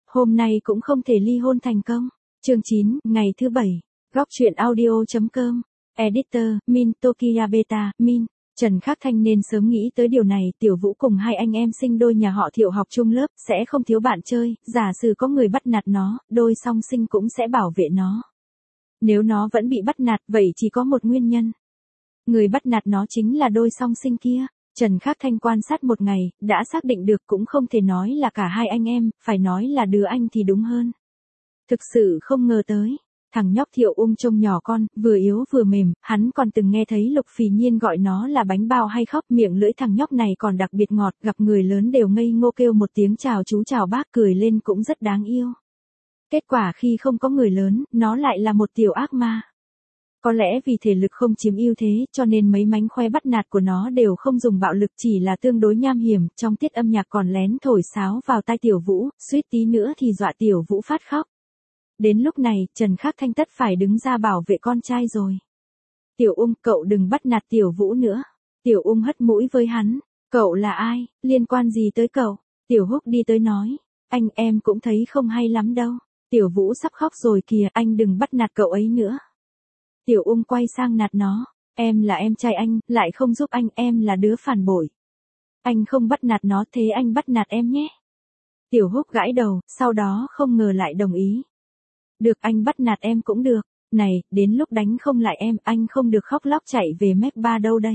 hôm nay cũng không thể ly hôn thành công. Chương 9, ngày thứ 7. Góc truyện audio.com. Editor, Min Tokia Beta, Min. Trần Khắc Thanh nên sớm nghĩ tới điều này, Tiểu Vũ cùng hai anh em sinh đôi nhà họ Thiệu học chung lớp, sẽ không thiếu bạn chơi, giả sử có người bắt nạt nó, đôi song sinh cũng sẽ bảo vệ nó. Nếu nó vẫn bị bắt nạt, vậy chỉ có một nguyên nhân. Người bắt nạt nó chính là đôi song sinh kia. Trần Khắc Thanh quan sát một ngày, đã xác định được cũng không thể nói là cả hai anh em, phải nói là đứa anh thì đúng hơn. Thực sự không ngờ tới. Thằng nhóc Thiệu trông nhỏ con, vừa yếu vừa mềm, hắn còn từng nghe thấy Lục Phì Nhiên gọi nó là bánh bao hay khóc, miệng lưỡi thằng nhóc này còn đặc biệt ngọt, gặp người lớn đều ngây ngô kêu một tiếng chào chú chào bác, cười lên cũng rất đáng yêu. Kết quả khi không có người lớn, nó lại là một tiểu ác ma. Có lẽ vì thể lực không chiếm ưu thế, cho nên mấy mánh khoe bắt nạt của nó đều không dùng bạo lực, chỉ là tương đối nham hiểm, trong tiết âm nhạc còn lén thổi sáo vào tai Tiểu Vũ, suýt tí nữa thì dọa Tiểu Vũ phát khóc. Đến lúc này, Trần Khắc Thanh tất phải đứng ra bảo vệ con trai rồi. Tiểu cậu đừng bắt nạt Tiểu Vũ nữa. Tiểu hất mũi với hắn. Cậu là ai, liên quan gì tới cậu? Tiểu Húc đi tới nói. Anh em cũng thấy không hay lắm đâu. Tiểu Vũ sắp khóc rồi kìa, anh đừng bắt nạt cậu ấy nữa. Tiểu quay sang nạt nó. Em là em trai anh, lại không giúp anh, em là đứa phản bội. Anh không bắt nạt nó, thế anh bắt nạt em nhé. Tiểu Húc gãi đầu, sau đó không ngờ lại đồng ý. Được, anh bắt nạt em cũng được. Này, đến lúc đánh không lại em, anh không được khóc lóc chạy về mép ba đâu đấy.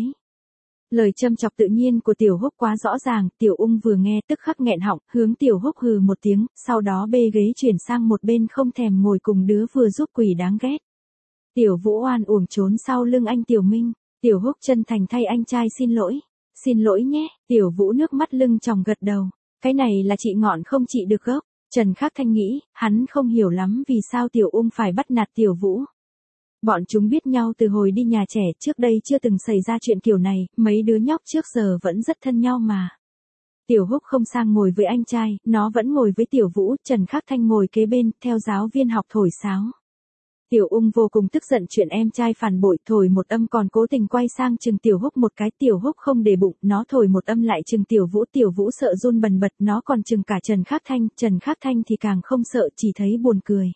Lời châm chọc tự nhiên của Tiểu Húc quá rõ ràng, Tiểu vừa nghe tức khắc nghẹn họng, hướng Tiểu Húc hừ một tiếng, sau đó bê ghế chuyển sang một bên không thèm ngồi cùng đứa vừa giúp quỷ đáng ghét. Tiểu Vũ oan uổng trốn sau lưng anh Tiểu Minh. Tiểu Húc chân thành thay anh trai xin lỗi. Xin lỗi nhé. Tiểu Vũ nước mắt lưng tròng gật đầu. Cái này là trị ngọn không trị được gốc. Trần Khắc Thanh nghĩ, hắn không hiểu lắm vì sao Tiểu phải bắt nạt Tiểu Vũ. Bọn chúng biết nhau từ hồi đi nhà trẻ, trước đây chưa từng xảy ra chuyện kiểu này, mấy đứa nhóc trước giờ vẫn rất thân nhau mà. Tiểu Húc không sang ngồi với anh trai, nó vẫn ngồi với Tiểu Vũ, Trần Khắc Thanh ngồi kế bên, theo giáo viên học thổi sáo. Tiểu vô cùng tức giận chuyện em trai phản bội, thổi một âm còn cố tình quay sang chừng Tiểu Húc một cái, Tiểu Húc không để bụng, nó thổi một âm lại chừng Tiểu Vũ sợ run bần bật, nó còn chừng cả Trần Khắc Thanh thì càng không sợ, chỉ thấy buồn cười.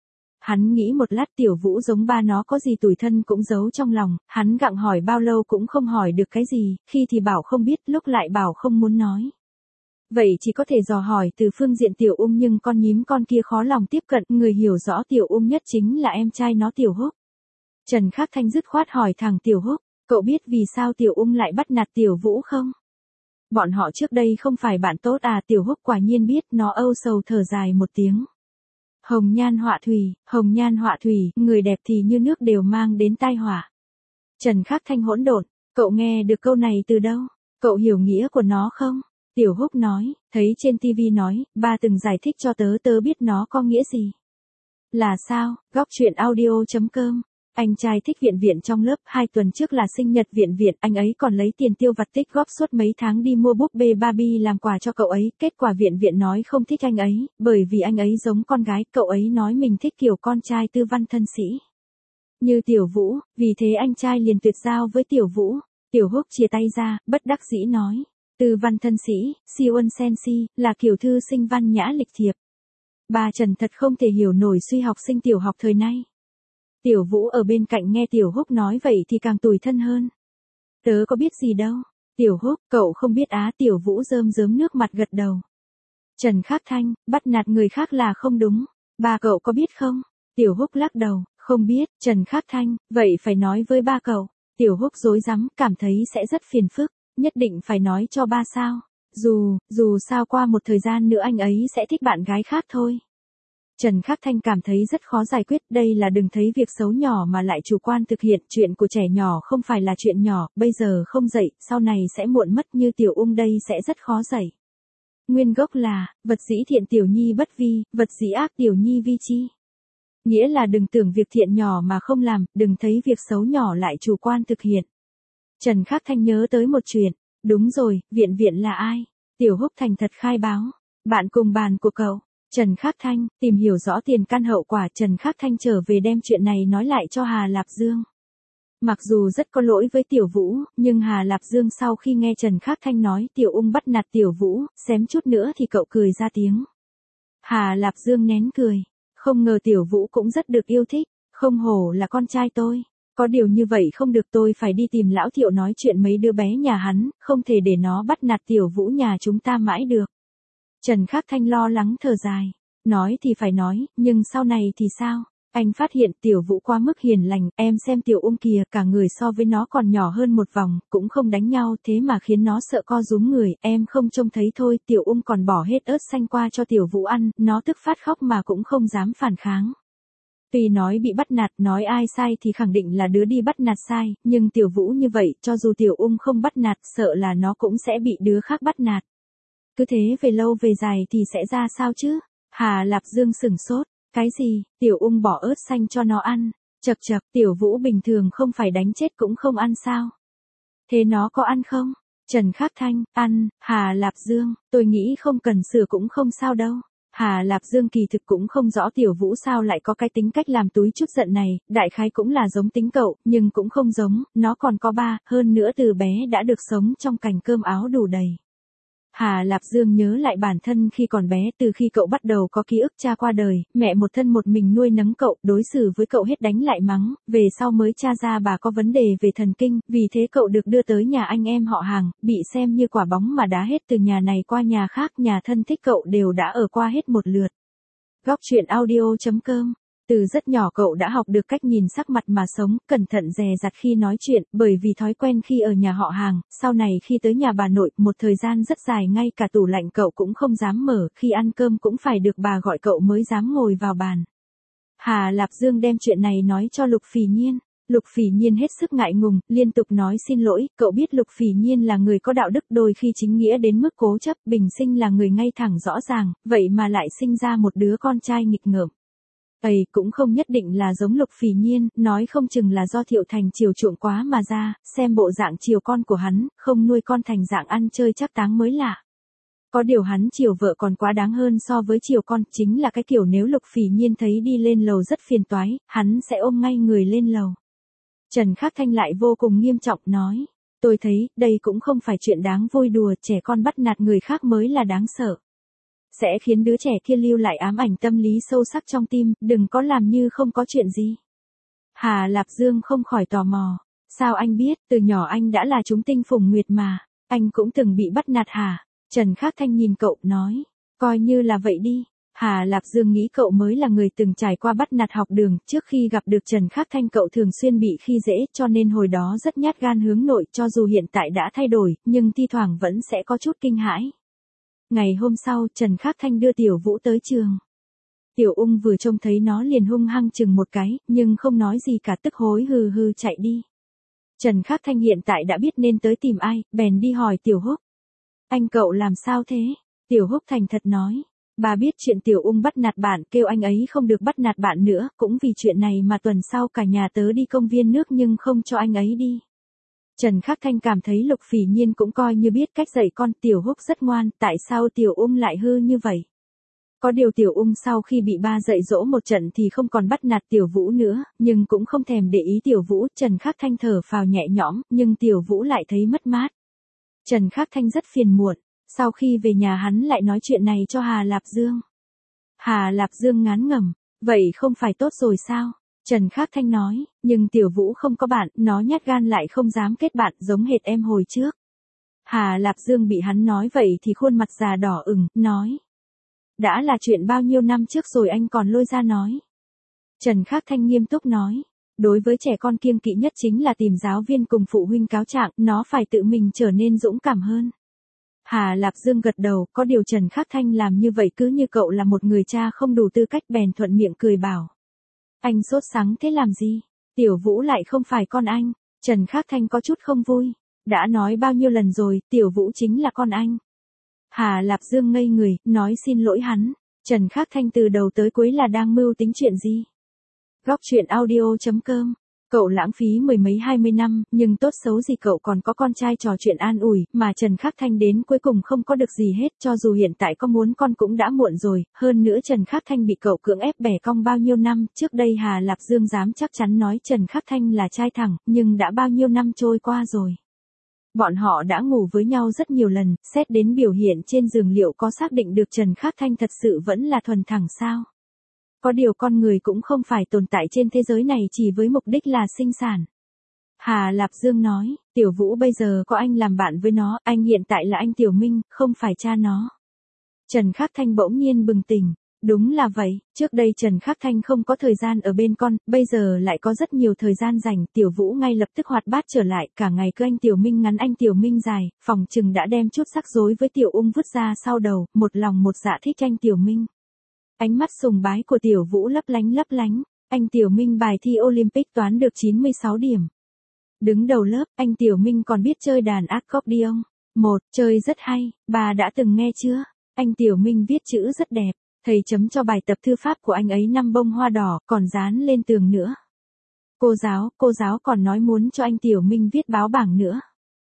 Hắn nghĩ một lát Tiểu Vũ giống ba nó có gì tủi thân cũng giấu trong lòng, hắn gặng hỏi bao lâu cũng không hỏi được cái gì, khi thì bảo không biết, lúc lại bảo không muốn nói. Vậy chỉ có thể dò hỏi từ phương diện Tiểu nhưng con nhím con kia khó lòng tiếp cận, người hiểu rõ Tiểu nhất chính là em trai nó Tiểu Húc. Trần Khắc Thanh dứt khoát hỏi thẳng Tiểu Húc, cậu biết vì sao Tiểu lại bắt nạt Tiểu Vũ không? Bọn họ trước đây không phải bạn tốt à? Tiểu Húc quả nhiên biết, nó âu sầu thở dài một tiếng. Hồng nhan họa thủy, người đẹp thì như nước đều mang đến tai họa. Trần Khắc Thanh hỗn độn, cậu nghe được câu này từ đâu? Cậu hiểu nghĩa của nó không? Tiểu Húc nói, thấy trên TV nói, ba từng giải thích cho tớ biết nó có nghĩa gì. Là sao? Góc truyện audio.com. Anh trai thích Viện trong lớp, 2 tuần trước là sinh nhật Viện, anh ấy còn lấy tiền tiêu vặt tích góp suốt mấy tháng đi mua búp bê Barbie làm quà cho cậu ấy, kết quả Viện nói không thích anh ấy, bởi vì anh ấy giống con gái, cậu ấy nói mình thích kiểu con trai tư văn thân sĩ. Như Tiểu Vũ, vì thế anh trai liền tuyệt giao với Tiểu Vũ. Tiểu Húc chia tay ra, bất đắc dĩ nói. Tư văn thân sĩ, siêu sensi, là kiểu thư sinh văn nhã lịch thiệp. Bà Trần thật không thể hiểu nổi suy học sinh tiểu học thời nay. Tiểu Vũ ở bên cạnh nghe Tiểu Húc nói vậy thì càng tủi thân hơn. Tớ có biết gì đâu. Tiểu Húc, cậu không biết á? Tiểu Vũ rơm rớm nước mặt gật đầu. Trần Khắc Thanh, bắt nạt người khác là không đúng. Ba cậu có biết không? Tiểu Húc lắc đầu, không biết. Trần Khắc Thanh, vậy phải nói với ba cậu. Tiểu Húc rối rắm, cảm thấy sẽ rất phiền phức. Nhất định phải nói cho ba sao? Dù sao qua một thời gian nữa anh ấy sẽ thích bạn gái khác thôi. Trần Khắc Thanh cảm thấy rất khó giải quyết, đây là đừng thấy việc xấu nhỏ mà lại chủ quan thực hiện, chuyện của trẻ nhỏ không phải là chuyện nhỏ, bây giờ không dạy, sau này sẽ muộn mất, như Tiểu đây sẽ rất khó dạy. Nguyên gốc là, vật dĩ thiện tiểu nhi bất vi, vật dĩ ác tiểu nhi vi chi. Nghĩa là đừng tưởng việc thiện nhỏ mà không làm, đừng thấy việc xấu nhỏ lại chủ quan thực hiện. Trần Khắc Thanh nhớ tới một chuyện, đúng rồi, Viện là ai? Tiểu Húc thành thật khai báo, bạn cùng bàn của cậu. Trần Khắc Thanh, tìm hiểu rõ tiền căn hậu quả, Trần Khắc Thanh trở về đem chuyện này nói lại cho Hà Lạp Dương. Mặc dù rất có lỗi với Tiểu Vũ, nhưng Hà Lạp Dương sau khi nghe Trần Khắc Thanh nói Tiểu bắt nạt Tiểu Vũ, xém chút nữa thì cậu cười ra tiếng. Hà Lạp Dương nén cười. Không ngờ Tiểu Vũ cũng rất được yêu thích. Không hổ là con trai tôi. Có điều như vậy không được, tôi phải đi tìm lão Thiệu nói chuyện mấy đứa bé nhà hắn, không thể để nó bắt nạt Tiểu Vũ nhà chúng ta mãi được. Trần Khắc Thanh lo lắng thở dài. Nói thì phải nói, nhưng sau này thì sao? Anh phát hiện Tiểu Vũ quá mức hiền lành, em xem Tiểu Ung kìa, cả người so với nó còn nhỏ hơn một vòng, cũng không đánh nhau, thế mà khiến nó sợ co rúm người, em không trông thấy thôi, Tiểu Ung còn bỏ hết ớt xanh qua cho Tiểu Vũ ăn, nó tức phát khóc mà cũng không dám phản kháng. Tuy nói bị bắt nạt, nói ai sai thì khẳng định là đứa đi bắt nạt sai, nhưng Tiểu Vũ như vậy, cho dù Tiểu Ung không bắt nạt, sợ là nó cũng sẽ bị đứa khác bắt nạt. Cứ thế về lâu về dài thì sẽ ra sao chứ? Hà Lạp Dương sửng sốt. Cái gì? Tiểu Ung bỏ ớt xanh cho nó ăn. Chậc chậc, Tiểu Vũ bình thường không phải đánh chết cũng không ăn sao? Thế nó có ăn không? Trần Khắc Thanh, ăn. Hà Lạp Dương, tôi nghĩ không cần sửa cũng không sao đâu. Hà Lạp Dương kỳ thực cũng không rõ Tiểu Vũ sao lại có cái tính cách làm túi chút giận này, đại khái cũng là giống tính cậu, nhưng cũng không giống, nó còn có ba, hơn nữa từ bé đã được sống trong cành cơm áo đủ đầy. Hà Lạp Dương nhớ lại bản thân khi còn bé, từ khi cậu bắt đầu có ký ức cha qua đời, mẹ một thân một mình nuôi nấng cậu, đối xử với cậu hết đánh lại mắng, về sau mới tra ra bà có vấn đề về thần kinh, vì thế cậu được đưa tới nhà anh em họ hàng, bị xem như quả bóng mà đá hết từ nhà này qua nhà khác, nhà thân thích cậu đều đã ở qua hết một lượt. Góc truyện audio.com. Từ rất nhỏ cậu đã học được cách nhìn sắc mặt mà sống, cẩn thận dè dặt khi nói chuyện, bởi vì thói quen khi ở nhà họ hàng, sau này khi tới nhà bà nội, một thời gian rất dài ngay cả tủ lạnh cậu cũng không dám mở, khi ăn cơm cũng phải được bà gọi cậu mới dám ngồi vào bàn. Hà Lạp Dương đem chuyện này nói cho Lục Phỉ Nhiên. Lục Phỉ Nhiên hết sức ngại ngùng, liên tục nói xin lỗi, cậu biết Lục Phỉ Nhiên là người có đạo đức, đôi khi chính nghĩa đến mức cố chấp, bình sinh là người ngay thẳng rõ ràng, vậy mà lại sinh ra một đứa con trai nghịch ngợm. Ấy cũng không nhất định là giống Lục Phỉ Nhiên, nói không chừng là do Thiệu Thành chiều chuộng quá mà ra, xem bộ dạng chiều con của hắn, không nuôi con thành dạng ăn chơi chắc táng mới lạ. Có điều hắn chiều vợ còn quá đáng hơn so với chiều con, chính là cái kiểu nếu Lục Phỉ Nhiên thấy đi lên lầu rất phiền toái, hắn sẽ ôm ngay người lên lầu. Trần Khắc Thanh lại vô cùng nghiêm trọng nói, tôi thấy, đây cũng không phải chuyện đáng vui đùa, trẻ con bắt nạt người khác mới là đáng sợ. Sẽ khiến đứa trẻ kia lưu lại ám ảnh tâm lý sâu sắc trong tim, đừng có làm như không có chuyện gì. Hà Lạp Dương không khỏi tò mò. Sao anh biết, từ nhỏ anh đã là chúng tinh phùng nguyệt mà, anh cũng từng bị bắt nạt hả? Trần Khắc Thanh nhìn cậu, nói, coi như là vậy đi. Hà Lạp Dương nghĩ cậu mới là người từng trải qua bắt nạt học đường, trước khi gặp được Trần Khắc Thanh cậu thường xuyên bị khi dễ, cho nên hồi đó rất nhát gan hướng nội, cho dù hiện tại đã thay đổi, nhưng thi thoảng vẫn sẽ có chút kinh hãi. Ngày hôm sau, Trần Khắc Thanh đưa Tiểu Vũ tới trường. Tiểu Ung vừa trông thấy nó liền hung hăng chừng một cái, nhưng không nói gì cả, tức hối hừ hừ chạy đi. Trần Khắc Thanh hiện tại đã biết nên tới tìm ai, bèn đi hỏi Tiểu Húc. Anh cậu làm sao thế? Tiểu Húc thành thật nói. Bà biết chuyện Tiểu Ung bắt nạt bạn, kêu anh ấy không được bắt nạt bạn nữa, cũng vì chuyện này mà tuần sau cả nhà tớ đi công viên nước nhưng không cho anh ấy đi. Trần Khắc Thanh cảm thấy Lục Phỉ Nhiên cũng coi như biết cách dạy con, Tiểu Húc rất ngoan, tại sao Tiểu Ung lại hư như vậy? Có điều Tiểu Ung sau khi bị ba dạy dỗ một trận thì không còn bắt nạt Tiểu Vũ nữa, nhưng cũng không thèm để ý Tiểu Vũ, Trần Khắc Thanh thở phào nhẹ nhõm, nhưng Tiểu Vũ lại thấy mất mát. Trần Khắc Thanh rất phiền muộn, sau khi về nhà hắn lại nói chuyện này cho Hà Lạp Dương. Hà Lạp Dương ngán ngẩm, vậy không phải tốt rồi sao? Trần Khắc Thanh nói, nhưng Tiểu Vũ không có bạn, nó nhát gan lại không dám kết bạn giống hệt em hồi trước. Hà Lạp Dương bị hắn nói vậy thì khuôn mặt già đỏ ửng, nói. Đã là chuyện bao nhiêu năm trước rồi anh còn lôi ra nói. Trần Khắc Thanh nghiêm túc nói, đối với trẻ con kiêng kỵ nhất chính là tìm giáo viên cùng phụ huynh cáo trạng, nó phải tự mình trở nên dũng cảm hơn. Hà Lạp Dương gật đầu, có điều Trần Khắc Thanh làm như vậy cứ như cậu là một người cha không đủ tư cách, bèn thuận miệng cười bảo. Anh sốt sắng thế làm gì? Tiểu Vũ lại không phải con anh. Trần Khắc Thanh có chút không vui. Đã nói bao nhiêu lần rồi, Tiểu Vũ chính là con anh. Hà Lạp Dương ngây người, nói xin lỗi hắn. Trần Khắc Thanh từ đầu tới cuối là đang mưu tính chuyện gì? Góc truyện audio.com. Cậu lãng phí mười mấy 20 năm, nhưng tốt xấu gì cậu còn có con trai trò chuyện an ủi, mà Trần Khắc Thanh đến cuối cùng không có được gì hết, cho dù hiện tại có muốn con cũng đã muộn rồi, hơn nữa Trần Khắc Thanh bị cậu cưỡng ép bẻ cong bao nhiêu năm, trước đây Hà Lạp Dương dám chắc chắn nói Trần Khắc Thanh là trai thẳng, nhưng đã bao nhiêu năm trôi qua rồi. Bọn họ đã ngủ với nhau rất nhiều lần, xét đến biểu hiện trên giường liệu có xác định được Trần Khắc Thanh thật sự vẫn là thuần thẳng sao? Có điều con người cũng không phải tồn tại trên thế giới này chỉ với mục đích là sinh sản. Hà Lạp Dương nói, Tiểu Vũ bây giờ có anh làm bạn với nó, anh hiện tại là anh Tiểu Minh, không phải cha nó. Trần Khắc Thanh bỗng nhiên bừng tỉnh. Đúng là vậy, trước đây Trần Khắc Thanh không có thời gian ở bên con, bây giờ lại có rất nhiều thời gian rảnh, Tiểu Vũ ngay lập tức hoạt bát trở lại, cả ngày cứ anh Tiểu Minh ngắn anh Tiểu Minh dài, phòng trừng đã đem chút rắc rối với Tiểu Ung vứt ra sau đầu, một lòng một dạ thích anh Tiểu Minh. Ánh mắt sùng bái của Tiểu Vũ lấp lánh, anh Tiểu Minh bài thi Olympic toán được 96 điểm. Đứng đầu lớp, anh Tiểu Minh còn biết chơi đàn accordion. Chơi rất hay, bà đã từng nghe chưa? Anh Tiểu Minh viết chữ rất đẹp. Thầy chấm cho bài tập thư pháp của anh ấy 5 bông hoa đỏ, còn dán lên tường nữa. Cô giáo còn nói muốn cho anh Tiểu Minh viết báo bảng nữa.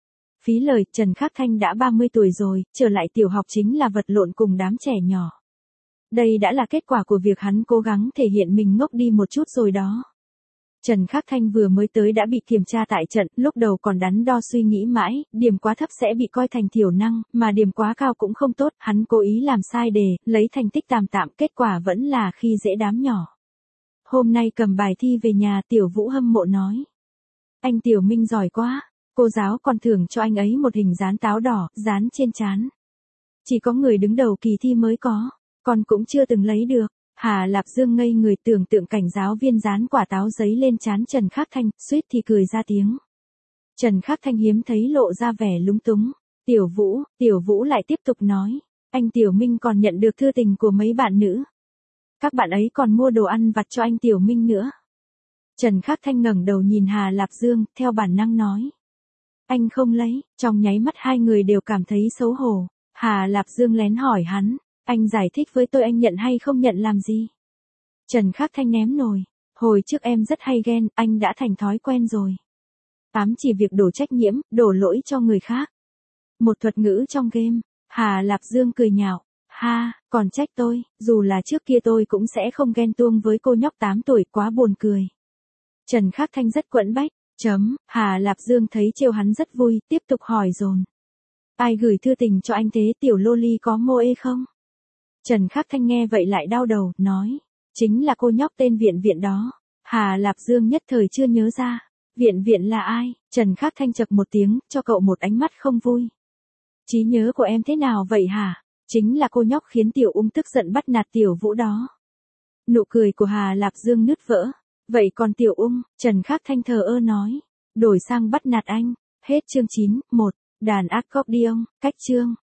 Phí lời, Trần Khắc Thanh đã 30 tuổi rồi, trở lại tiểu học chính là vật lộn cùng đám trẻ nhỏ. Đây đã là kết quả của việc hắn cố gắng thể hiện mình ngốc đi một chút rồi đó. Trần Khắc Thanh vừa mới tới đã bị kiểm tra tại trận, lúc đầu còn đắn đo suy nghĩ mãi, điểm quá thấp sẽ bị coi thành thiểu năng, mà điểm quá cao cũng không tốt, hắn cố ý làm sai đề, lấy thành tích tạm tạm, kết quả vẫn là khi dễ đám nhỏ. Hôm nay cầm bài thi về nhà, Tiểu Vũ hâm mộ nói. Anh Tiểu Minh giỏi quá, cô giáo còn thưởng cho anh ấy một hình dán táo đỏ, dán trên trán. Chỉ có người đứng đầu kỳ thi mới có, con cũng chưa từng lấy được. Hà Lạp Dương ngây người tưởng tượng cảnh giáo viên dán quả táo giấy lên trán Trần Khắc Thanh, suýt thì cười ra tiếng. Trần Khắc Thanh hiếm thấy lộ ra vẻ lúng túng. Tiểu Vũ lại tiếp tục nói, anh Tiểu Minh còn nhận được thư tình của mấy bạn nữ. Các bạn ấy còn mua đồ ăn vặt cho anh Tiểu Minh nữa. Trần Khắc Thanh ngẩng đầu nhìn Hà Lạp Dương, theo bản năng nói. Anh không lấy, trong nháy mắt hai người đều cảm thấy xấu hổ. Hà Lạp Dương lén hỏi hắn. Anh giải thích với tôi anh nhận hay không nhận làm gì? Trần Khắc Thanh ném nồi. Hồi trước em rất hay ghen, anh đã thành thói quen rồi. Ám chỉ việc đổ trách nhiệm, đổ lỗi cho người khác. Một thuật ngữ trong game. Hà Lạp Dương cười nhạo. Ha, còn trách tôi, dù là trước kia tôi cũng sẽ không ghen tuông với cô nhóc 8 tuổi, quá buồn cười. Trần Khắc Thanh rất quẫn bách. Hà Lạp Dương thấy trêu hắn rất vui, tiếp tục hỏi dồn. Ai gửi thư tình cho anh thế, tiểu loli có mô ê không? Trần Khắc Thanh nghe vậy lại đau đầu, nói. Chính là cô nhóc tên Viện đó. Hà Lạp Dương nhất thời chưa nhớ ra. Viện là ai? Trần Khắc Thanh chậc một tiếng, cho cậu một ánh mắt không vui. Trí nhớ của em thế nào vậy hả? Chính là cô nhóc khiến Tiểu Ung tức giận bắt nạt Tiểu Vũ đó. Nụ cười của Hà Lạp Dương nứt vỡ. Vậy còn Tiểu Ung? Trần Khắc Thanh thờ ơ nói. Đổi sang bắt nạt anh. Hết chương 9, 1. Đàn accordion, cách chương.